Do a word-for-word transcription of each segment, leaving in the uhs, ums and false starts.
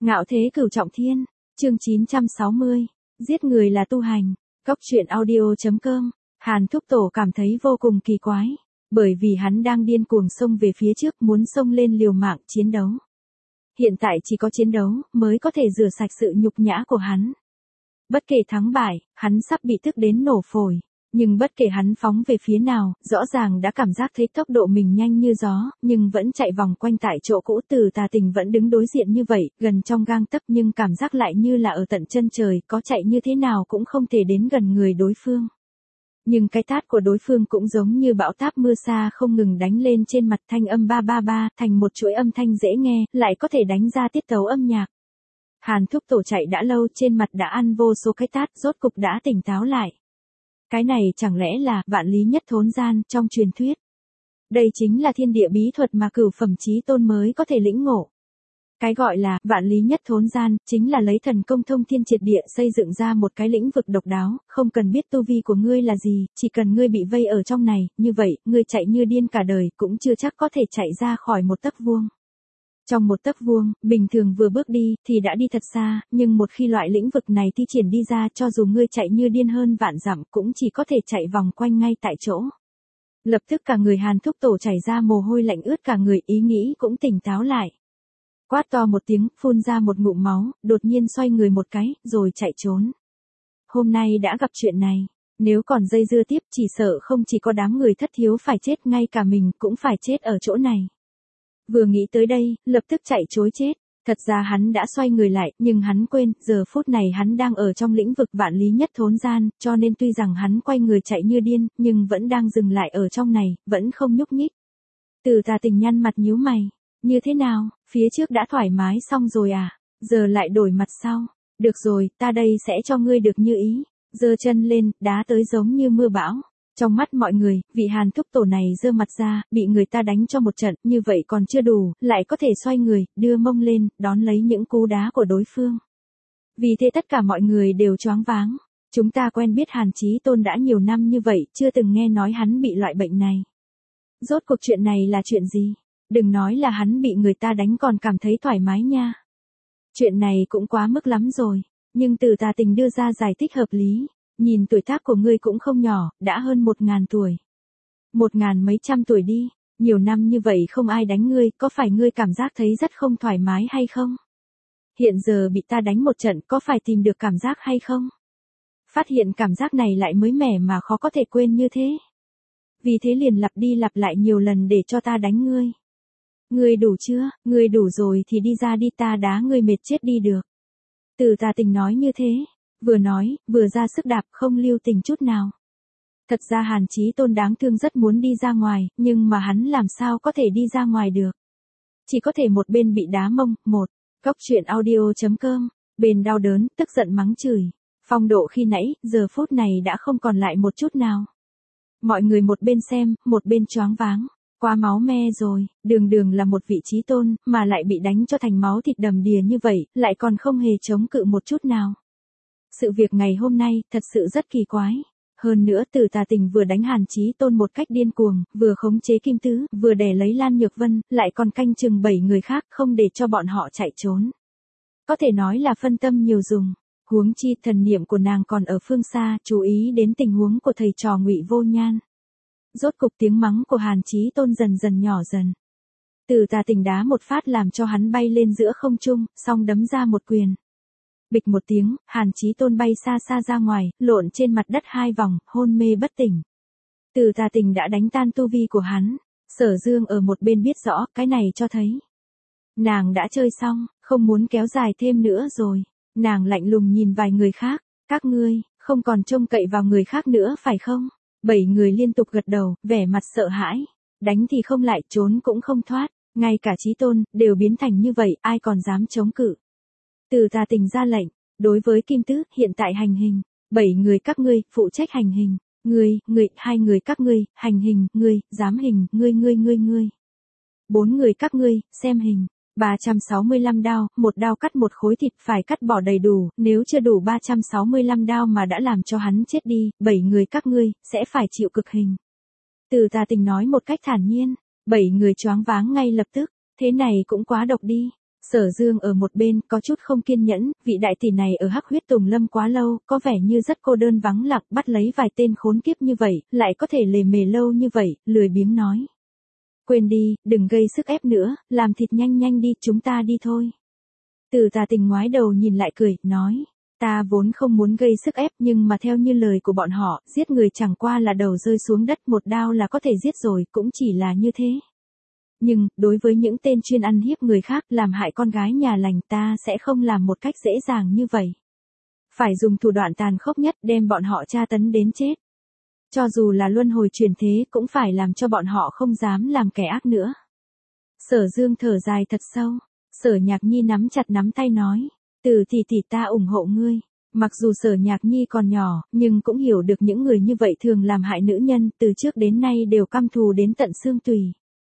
Ngạo thế cửu trọng thiên, chương chín trăm sáu mươi, giết người là tu hành, cốc truyện audio chấm com, Hàn Thúc Tổ cảm thấy vô cùng kỳ quái, bởi vì hắn đang điên cuồng xông về phía trước muốn xông lên liều mạng chiến đấu. Hiện tại chỉ có chiến đấu mới có thể rửa sạch sự nhục nhã của hắn. Bất kể thắng bại, hắn sắp bị tức đến nổ phổi. Nhưng bất kể hắn phóng về phía nào, rõ ràng đã cảm giác thấy tốc độ mình nhanh như gió, nhưng vẫn chạy vòng quanh tại chỗ cũ. Từ Tà Tình vẫn đứng đối diện như vậy, gần trong gang tấc nhưng cảm giác lại như là ở tận chân trời, có chạy như thế nào cũng không thể đến gần người đối phương. Nhưng cái tát của đối phương cũng giống như bão táp mưa sa không ngừng đánh lên trên mặt, thanh âm ba ba ba, thành một chuỗi âm thanh dễ nghe, lại có thể đánh ra tiết tấu âm nhạc. Hàn Thúc Tổ chạy đã lâu, trên mặt đã ăn vô số cái tát, rốt cục đã tỉnh táo lại. Cái này chẳng lẽ là vạn lý nhất thốn gian trong truyền thuyết. Đây chính là thiên địa bí thuật mà cửu phẩm chí tôn mới có thể lĩnh ngộ. Cái gọi là vạn lý nhất thốn gian, chính là lấy thần công thông thiên triệt địa xây dựng ra một cái lĩnh vực độc đáo, không cần biết tu vi của ngươi là gì, chỉ cần ngươi bị vây ở trong này, như vậy, ngươi chạy như điên cả đời, cũng chưa chắc có thể chạy ra khỏi một tấc vuông. Trong một tấc vuông, bình thường vừa bước đi, thì đã đi thật xa, nhưng một khi loại lĩnh vực này thi triển đi ra, cho dù ngươi chạy như điên hơn vạn dặm, cũng chỉ có thể chạy vòng quanh ngay tại chỗ. Lập tức cả người Hàn Thúc Tổ chảy ra mồ hôi lạnh ướt cả người, ý nghĩ cũng tỉnh táo lại. Quát to một tiếng, phun ra một ngụm máu, đột nhiên xoay người một cái, rồi chạy trốn. Hôm nay đã gặp chuyện này, nếu còn dây dưa tiếp chỉ sợ không chỉ có đám người thất hiếu phải chết, ngay cả mình cũng phải chết ở chỗ này. Vừa nghĩ tới đây, lập tức chạy trối chết. Thật ra hắn đã xoay người lại, nhưng hắn quên, giờ phút này hắn đang ở trong lĩnh vực vạn lý nhất thốn gian, cho nên tuy rằng hắn quay người chạy như điên, nhưng vẫn đang dừng lại ở trong này, vẫn không nhúc nhích. Từ Tà Tình nhăn mặt nhíu mày. Như thế nào, phía trước đã thoải mái xong rồi à, giờ lại đổi mặt sau. Được rồi, ta đây sẽ cho ngươi được như ý. Giơ chân lên, đá tới giống như mưa bão. Trong mắt mọi người, vị Hàn Thúc Tổ này giơ mặt ra, bị người ta đánh cho một trận, như vậy còn chưa đủ, lại có thể xoay người, đưa mông lên, đón lấy những cú đá của đối phương. Vì thế tất cả mọi người đều choáng váng. Chúng ta quen biết Hàn Chí Tôn đã nhiều năm như vậy, chưa từng nghe nói hắn bị loại bệnh này. Rốt cuộc chuyện này là chuyện gì? Đừng nói là hắn bị người ta đánh còn cảm thấy thoải mái nha. Chuyện này cũng quá mức lắm rồi, nhưng Từ Tà Tình đưa ra giải thích hợp lý. Nhìn tuổi tác của ngươi cũng không nhỏ, đã hơn một ngàn tuổi. Một ngàn mấy trăm tuổi đi, nhiều năm như vậy không ai đánh ngươi, có phải ngươi cảm giác thấy rất không thoải mái hay không? Hiện giờ bị ta đánh một trận, có phải tìm được cảm giác hay không? Phát hiện cảm giác này lại mới mẻ mà khó có thể quên như thế. Vì thế liền lặp đi lặp lại nhiều lần để cho ta đánh ngươi. Ngươi đủ chưa, ngươi đủ rồi thì đi ra đi, ta đá ngươi mệt chết đi được. Từ Tà Tình nói như thế. Vừa nói, vừa ra sức đạp, không lưu tình chút nào. Thật ra Hàn Chí Tôn đáng thương rất muốn đi ra ngoài, nhưng mà hắn làm sao có thể đi ra ngoài được. Chỉ có thể một bên bị đá mông, một, cốc truyện audio chấm com, bên đau đớn, tức giận mắng chửi. Phong độ khi nãy, giờ phút này đã không còn lại một chút nào. Mọi người một bên xem, một bên choáng váng. Quá máu me rồi, đường đường là một vị Chí Tôn, mà lại bị đánh cho thành máu thịt đầm đìa như vậy, lại còn không hề chống cự một chút nào. Sự việc ngày hôm nay, thật sự rất kỳ quái. Hơn nữa Từ Tà Tình vừa đánh Hàn Chí Tôn một cách điên cuồng, vừa khống chế Kim Tứ, vừa đè lấy Lan Nhược Vân, lại còn canh chừng bảy người khác, không để cho bọn họ chạy trốn. Có thể nói là phân tâm nhiều dùng. Huống chi thần niệm của nàng còn ở phương xa, chú ý đến tình huống của thầy trò Ngụy Vô Nhan. Rốt cục tiếng mắng của Hàn Chí Tôn dần dần nhỏ dần. Từ Tà Tình đá một phát làm cho hắn bay lên giữa không trung, xong đấm ra một quyền. Bịch một tiếng, Hàn Chí Tôn bay xa xa ra ngoài, lộn trên mặt đất hai vòng, hôn mê bất tỉnh. Từ Tà Tình đã đánh tan tu vi của hắn. Sở Dương ở một bên biết rõ, cái này cho thấy nàng đã chơi xong, không muốn kéo dài thêm nữa rồi. Nàng lạnh lùng nhìn vài người khác, các ngươi, không còn trông cậy vào người khác nữa phải không? Bảy người liên tục gật đầu, vẻ mặt sợ hãi. Đánh thì không lại, trốn cũng không thoát, ngay cả Chí Tôn, đều biến thành như vậy, ai còn dám chống cự. Từ Tà Tình ra lệnh, đối với Kim Tứ, hiện tại hành hình, bảy người các ngươi, phụ trách hành hình, ngươi, ngươi, hai người các ngươi, hành hình, ngươi, dám hình, ngươi ngươi ngươi ngươi. Bốn người các ngươi, xem hình, ba trăm sáu mươi lăm đao, một đao cắt một khối thịt phải cắt bỏ đầy đủ, nếu chưa đủ ba trăm sáu mươi lăm đao mà đã làm cho hắn chết đi, bảy người các ngươi, sẽ phải chịu cực hình. Từ Tà Tình nói một cách thản nhiên, bảy người choáng váng ngay lập tức, thế này cũng quá độc đi. Sở Dương ở một bên có chút không kiên nhẫn, vị đại tỷ này ở Hắc Huyết Tùng Lâm quá lâu, có vẻ như rất cô đơn vắng lặng, bắt lấy vài tên khốn kiếp như vậy, lại có thể lề mề lâu như vậy, lười biếng nói. Quên đi, đừng gây sức ép nữa, làm thịt nhanh nhanh đi, chúng ta đi thôi. Từ Tà Tình ngoái đầu nhìn lại cười, nói. Ta vốn không muốn gây sức ép nhưng mà theo như lời của bọn họ, giết người chẳng qua là đầu rơi xuống đất một đao là có thể giết rồi, cũng chỉ là như thế. Nhưng, đối với những tên chuyên ăn hiếp người khác làm hại con gái nhà lành ta sẽ không làm một cách dễ dàng như vậy. Phải dùng thủ đoạn tàn khốc nhất đem bọn họ tra tấn đến chết. Cho dù là luân hồi chuyển thế cũng phải làm cho bọn họ không dám làm kẻ ác nữa. Sở Dương thở dài thật sâu, Sở Nhạc Nhi nắm chặt nắm tay nói, Từ tỷ tỷ ta ủng hộ ngươi. Mặc dù Sở Nhạc Nhi còn nhỏ, nhưng cũng hiểu được những người như vậy thường làm hại nữ nhân, từ trước đến nay đều căm thù đến tận xương tùy.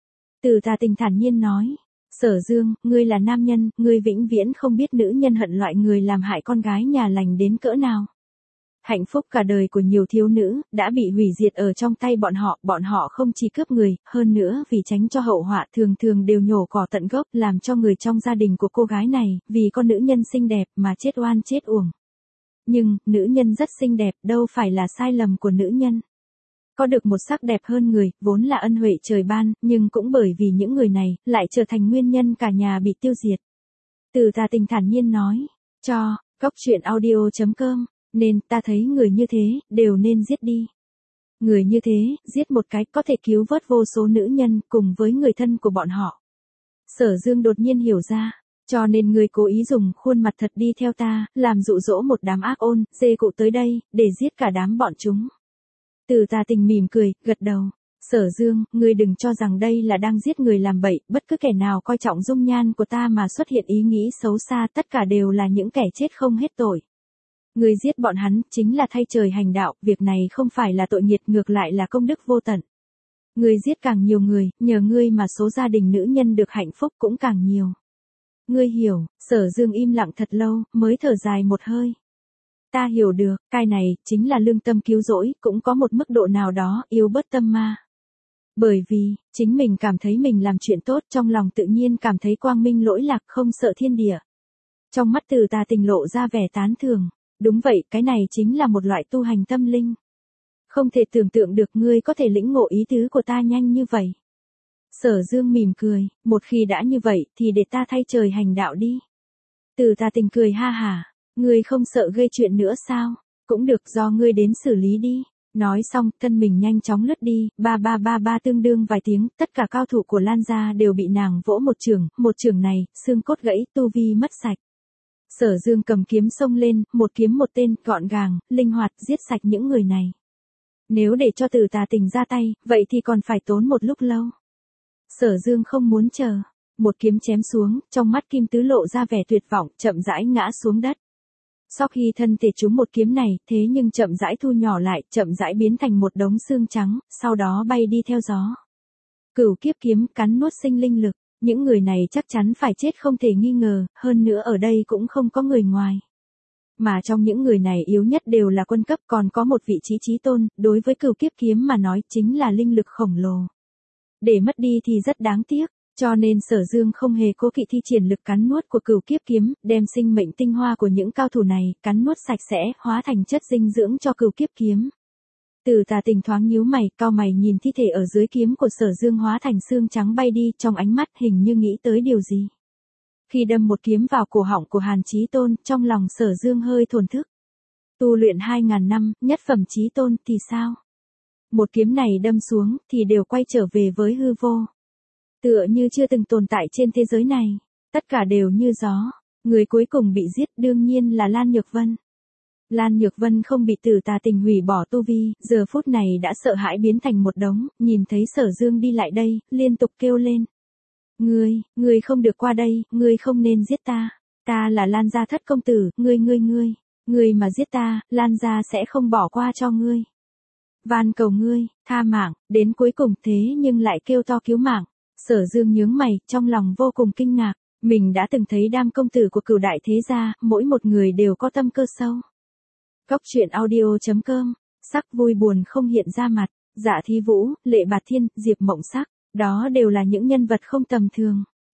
Từ Tà Tình thản nhiên nói, Sở Dương, ngươi là nam nhân, ngươi vĩnh viễn không biết nữ nhân hận loại người làm hại con gái nhà lành đến cỡ nào. Hạnh phúc cả đời của nhiều thiếu nữ, đã bị hủy diệt ở trong tay bọn họ, bọn họ không chỉ cướp người, hơn nữa vì tránh cho hậu họa thường thường đều nhổ cỏ tận gốc làm cho người trong gia đình của cô gái này, vì con nữ nhân xinh đẹp mà chết oan chết uổng. Nhưng, nữ nhân rất xinh đẹp, đâu phải là sai lầm của nữ nhân. Có được một sắc đẹp hơn người, vốn là ân huệ trời ban, nhưng cũng bởi vì những người này, lại trở thành nguyên nhân cả nhà bị tiêu diệt. Từ Tà Tình thản nhiên nói, cho, góc truyện audio chấm com, nên ta thấy người như thế, đều nên giết đi. Người như thế, giết một cái có thể cứu vớt vô số nữ nhân cùng với người thân của bọn họ. Sở Dương đột nhiên hiểu ra, cho nên người cố ý dùng khuôn mặt thật đi theo ta, làm dụ dỗ một đám ác ôn, dê cụ tới đây, để giết cả đám bọn chúng. Từ Tà Tình mỉm cười, gật đầu. Sở Dương, ngươi đừng cho rằng đây là đang giết người làm bậy, bất cứ kẻ nào coi trọng dung nhan của ta mà xuất hiện ý nghĩ xấu xa, tất cả đều là những kẻ chết không hết tội. Ngươi giết bọn hắn, chính là thay trời hành đạo, việc này không phải là tội nghiệt, ngược lại là công đức vô tận. Ngươi giết càng nhiều người, nhờ ngươi mà số gia đình nữ nhân được hạnh phúc cũng càng nhiều. Ngươi hiểu, Sở Dương im lặng thật lâu, mới thở dài một hơi. Ta hiểu được, cái này, chính là lương tâm cứu rỗi, cũng có một mức độ nào đó, yếu bớt tâm ma. Bởi vì, chính mình cảm thấy mình làm chuyện tốt, trong lòng tự nhiên cảm thấy quang minh lỗi lạc, không sợ thiên địa. Trong mắt Từ Tà Tình lộ ra vẻ tán thưởng. Đúng vậy, cái này chính là một loại tu hành tâm linh. Không thể tưởng tượng được ngươi có thể lĩnh ngộ ý tứ của ta nhanh như vậy. Sở Dương mỉm cười, một khi đã như vậy, thì để ta thay trời hành đạo đi. Từ Tà Tình cười ha hả, ngươi không sợ gây chuyện nữa sao? Cũng được, do ngươi đến xử lý đi. Nói xong, thân mình nhanh chóng lướt đi, ba ba ba ba tương đương vài tiếng, tất cả cao thủ của Lan gia đều bị nàng vỗ một chưởng, một chưởng này, xương cốt gãy, tu vi mất sạch. Sở Dương cầm kiếm xông lên, một kiếm một tên, gọn gàng, linh hoạt, giết sạch những người này. Nếu để cho Từ Tà Tình ra tay, vậy thì còn phải tốn một lúc lâu. Sở Dương không muốn chờ, một kiếm chém xuống, trong mắt Kim Tứ lộ ra vẻ tuyệt vọng, chậm rãi ngã xuống đất. Sau khi thân thể trúng một kiếm này, thế nhưng chậm rãi thu nhỏ lại, chậm rãi biến thành một đống xương trắng, sau đó bay đi theo gió. Cửu kiếp kiếm cắn nuốt sinh linh lực. Những người này chắc chắn phải chết không thể nghi ngờ, hơn nữa ở đây cũng không có người ngoài. Mà trong những người này yếu nhất đều là quân cấp, còn có một vị trí chí tôn, đối với cửu kiếp kiếm mà nói chính là linh lực khổng lồ. Để mất đi thì rất đáng tiếc, cho nên Sở Dương không hề cố kỵ thi triển lực cắn nuốt của cửu kiếp kiếm, đem sinh mệnh tinh hoa của những cao thủ này, cắn nuốt sạch sẽ, hóa thành chất dinh dưỡng cho cửu kiếp kiếm. Từ Tà Tình thoáng nhíu mày, cau mày nhìn thi thể ở dưới kiếm của Sở Dương hóa thành xương trắng bay đi, trong ánh mắt hình như nghĩ tới điều gì. Khi đâm một kiếm vào cổ họng của Hàn Chí Tôn, trong lòng Sở Dương hơi thổn thức. Tu luyện hai ngàn năm, nhất phẩm Chí Tôn thì sao? Một kiếm này đâm xuống, thì đều quay trở về với hư vô. Tựa như chưa từng tồn tại trên thế giới này. Tất cả đều như gió. Người cuối cùng bị giết đương nhiên là Lan Nhược Vân. Lan Nhược Vân không bị Từ Tà Tình hủy bỏ tu vi, giờ phút này đã sợ hãi biến thành một đống, nhìn thấy Sở Dương đi lại đây, liên tục kêu lên. Ngươi, ngươi không được qua đây, ngươi không nên giết ta. Ta là Lan gia thất công tử, ngươi ngươi ngươi, ngươi mà giết ta, Lan gia sẽ không bỏ qua cho ngươi. Van cầu ngươi, tha mạng, đến cuối cùng thế nhưng lại kêu to cứu mạng. Sở Dương nhướng mày, trong lòng vô cùng kinh ngạc, mình đã từng thấy đám công tử của Cửu đại thế gia, mỗi một người đều có tâm cơ sâu. Góc truyện audio chấm com, sắc vui buồn không hiện ra mặt, Dạ Thi Vũ, Lệ Bạt Thiên, Diệp Mộng Sắc, đó đều là những nhân vật không tầm thường.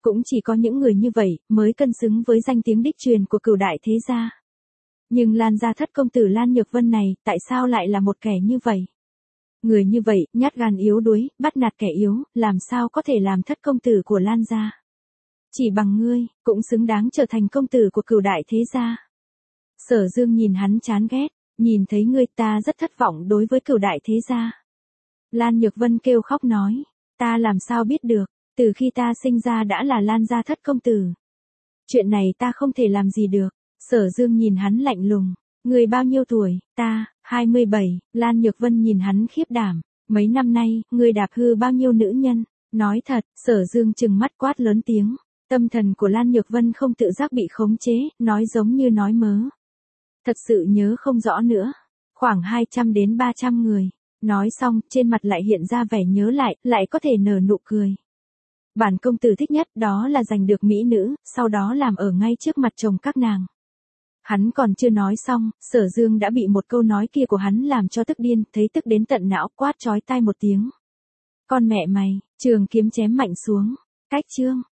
cũng chỉ có những người như vậy mới cân xứng với danh tiếng đích truyền của cửu đại thế gia. Nhưng Lan gia thất công tử Lan Nhược Vân này, tại sao lại là một kẻ như vậy? Người như vậy, nhát gan yếu đuối, bắt nạt kẻ yếu, làm sao có thể làm thất công tử của Lan gia? Chỉ bằng ngươi, cũng xứng đáng trở thành công tử của cửu đại thế gia. Sở Dương nhìn hắn chán ghét, nhìn thấy ngươi ta rất thất vọng đối với cửu đại thế gia. Lan Nhược Vân kêu khóc nói, ta làm sao biết được, từ khi ta sinh ra đã là Lan gia thất công tử. Chuyện này ta không thể làm gì được. Sở Dương nhìn hắn lạnh lùng, ngươi bao nhiêu tuổi? Ta, hai mươi bảy, Lan Nhược Vân nhìn hắn khiếp đảm, mấy năm nay, ngươi đạp hư bao nhiêu nữ nhân? Nói thật, Sở Dương trừng mắt quát lớn tiếng, tâm thần của Lan Nhược Vân không tự giác bị khống chế, nói giống như nói mớ. Thật sự nhớ không rõ nữa, khoảng hai trăm đến ba trăm người. Nói xong, trên mặt lại hiện ra vẻ nhớ lại, lại có thể nở nụ cười. Bản công tử thích nhất đó là giành được mỹ nữ, sau đó làm ở ngay trước mặt chồng các nàng. Hắn còn chưa nói xong, Sở Dương đã bị một câu nói kia của hắn làm cho tức điên, thấy tức đến tận não, quát chói tai một tiếng. Con mẹ mày, trường kiếm chém mạnh xuống, cách chương.